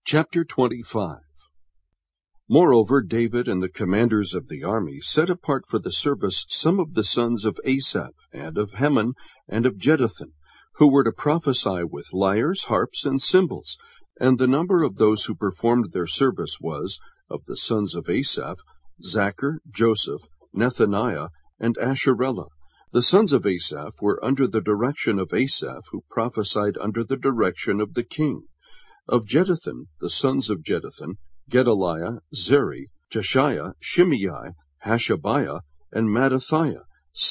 Chapter 25. Moreover, David and the commanders of the army set apart for the service some of the sons of Asaph, and of Heman, and of Jeduthun, who were to prophesy with lyres, harps, and cymbals. And the number of those who performed their service was, of the sons of Asaph, Zachar, Joseph, Nethaniah, and Asherellah. The sons of Asaph were under the direction of Asaph, who prophesied under the direction of the king. Of Jeduthun, the sons of Jeduthun, Gedaliah, Zeri, Jeshiah, Shimei, Hashabiah, and Mattithiah,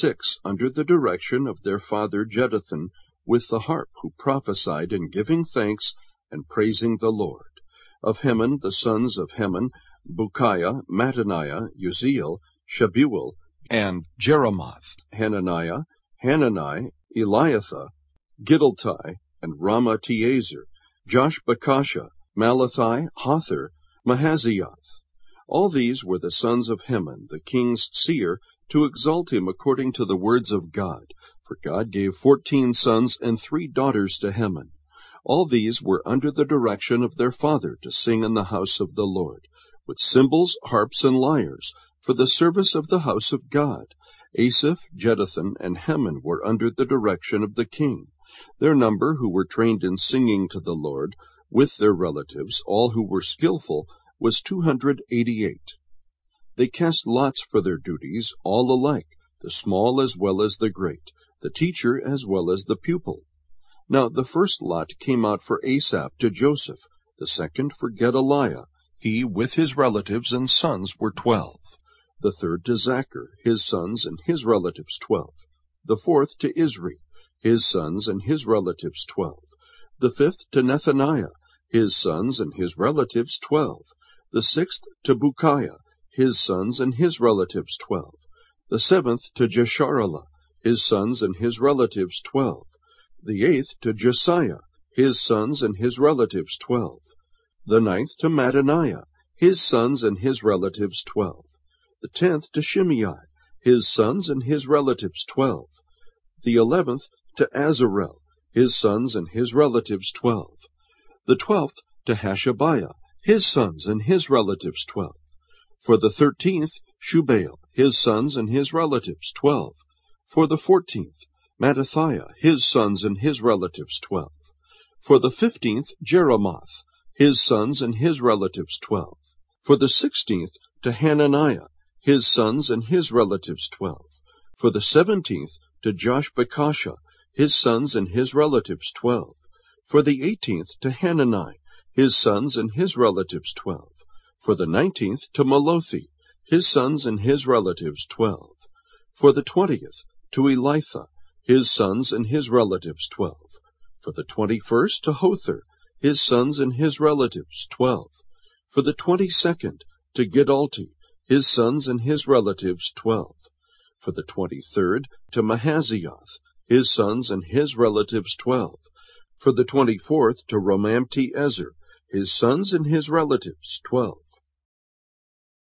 6 under the direction of their father Jeduthun, with the harp, who prophesied in giving thanks and praising the Lord. Of Heman, the sons of Heman, Bukiah, Mattaniah, Uzziel, Shebuel, and Jeremoth, Hananiah, Hanani, Eliathah, Giddalti, and Ramatiezer, Joshbekashah, Malathi, Hothar, Mahazioth. All these were the sons of Heman, the king's seer, to exalt him according to the words of God. For God gave 14 sons and 3 daughters to Heman. All these were under the direction of their father to sing in the house of the Lord, with cymbals, harps, and lyres, for the service of the house of God. Asaph, Jeduthun, and Heman were under the direction of the king. Their number, who were trained in singing to the Lord, with their relatives, all who were skillful, was 288. They cast lots for their duties, all alike, the small as well as the great, the teacher as well as the pupil. Now the first lot came out for Asaph to Joseph, the second for Gedaliah. He with his relatives and sons were 12. The third to Zachar, his sons and his relatives 12. The fourth to Isri, his sons and his relatives 12. The fifth to Nethaniah, his sons and his relatives 12. The sixth to Bukiah, his sons and his relatives 12. The seventh to Jesharellah, his sons and his relatives 12. The eighth to Josiah, his sons and his relatives 12. The ninth to Mattaniah, his sons and his relatives 12. The 10th to Shimei, his sons and his relatives 12. The 11th to Azarel, his sons and his relatives 12. The 12th to Hashabiah, his sons and his relatives 12. For the 13th, Shubael, his sons and his relatives 12. For the 14th, Mattithiah, his sons and his relatives 12. For the 15th, Jeremoth, his sons and his relatives 12. For the 16th, to Hananiah, his sons and his relatives 12. For the 17th, to Joshbekashah, his sons and his relatives 12. For the 18th, to Hanani, his sons and his relatives 12. For the 19th, to Malothi, his sons and his relatives 12. For the 20th, to Elitha, his sons and his relatives 12. For the 21st, to Hothar, his sons and his relatives 12. For the 22nd, to Giddalti, his sons and his relatives 12. For the 23rd, to Mahazioth, his sons and his relatives 12. For the 24th, to Romamti-Ezer, his sons and his relatives 12.